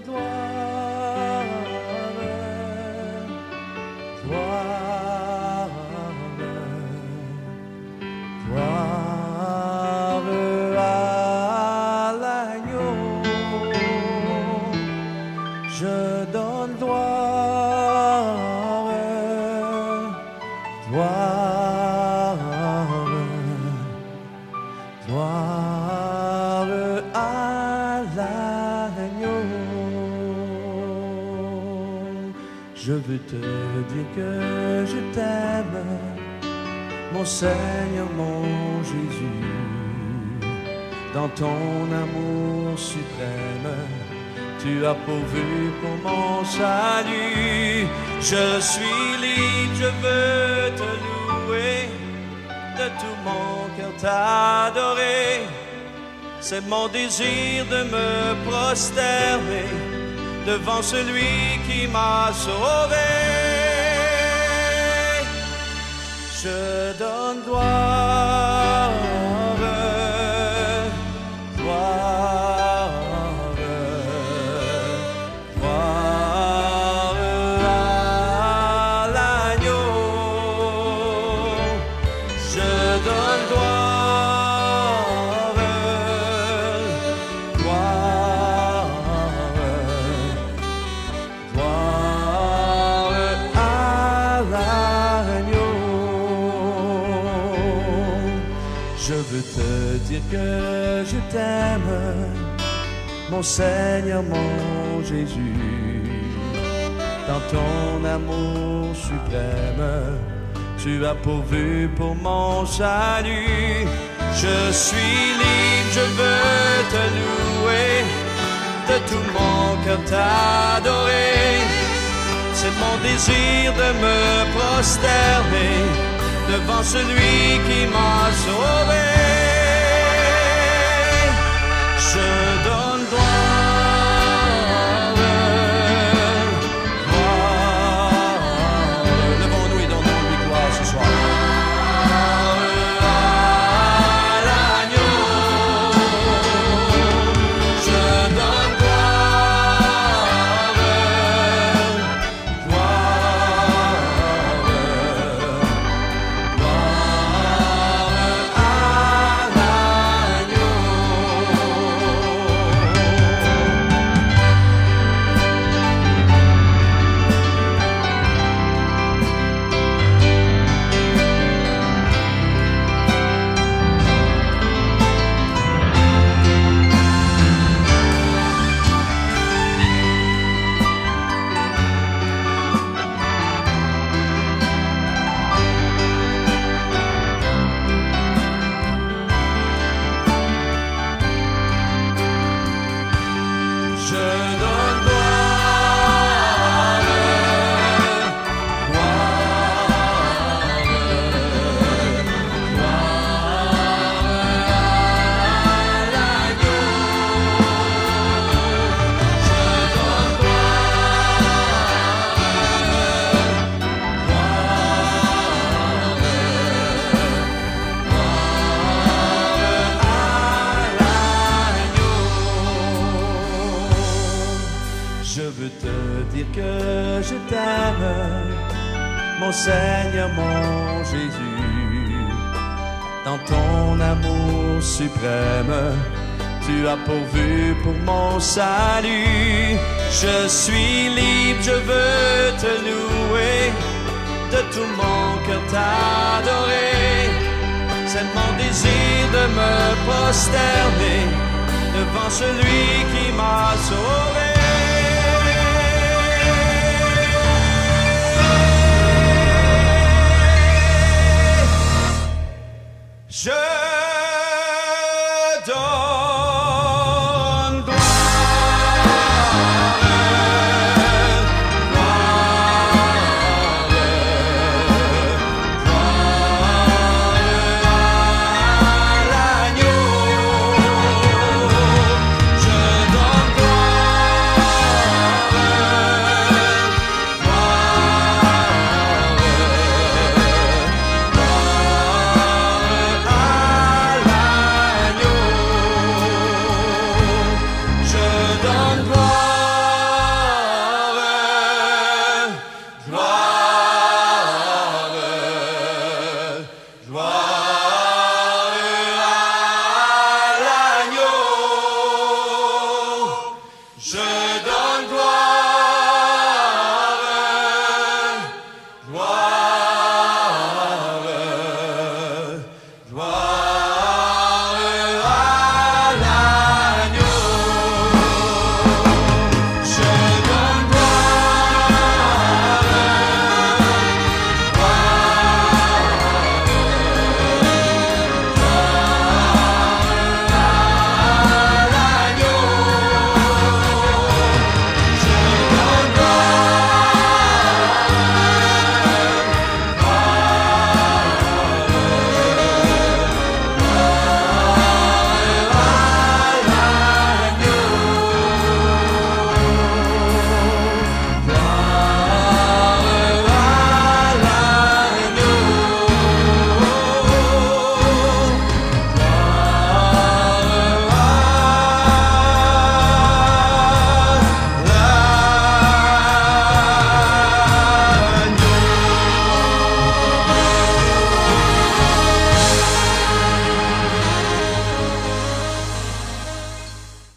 gloire, gloire, gloire à l'agneau. Je donne gloire, gloire, gloire à l'agneau. Je veux te dire que je t'aime, mon Seigneur, mon Jésus. Dans ton amour suprême, tu as pourvu pour mon salut. Je suis libre, je veux te louer, de tout mon cœur t'adorer. C'est mon désir de me prosterner devant celui qui m'a sauvé. Je donne gloire, gloire, gloire à l'agneau. Je donne gloire, gloire, gloire à l'agneau. Je veux te dire que je t'aime, mon Seigneur, mon Jésus. Dans ton amour suprême, tu as pourvu pour mon salut. Je suis libre, je veux te louer, de tout mon cœur t'adorer. C'est mon désir de me prosterner devant celui qui m'a sauvé. Je donne gloire, gloire. Levons-nous et donnons-lui gloire ce soir. Je veux te dire que je t'aime, mon Seigneur, mon Jésus. Dans ton amour suprême, tu as pourvu pour mon salut. Je suis libre, je veux te louer, de tout mon cœur t'adorer. C'est mon désir de me prosterner devant celui qui m'a sauvé.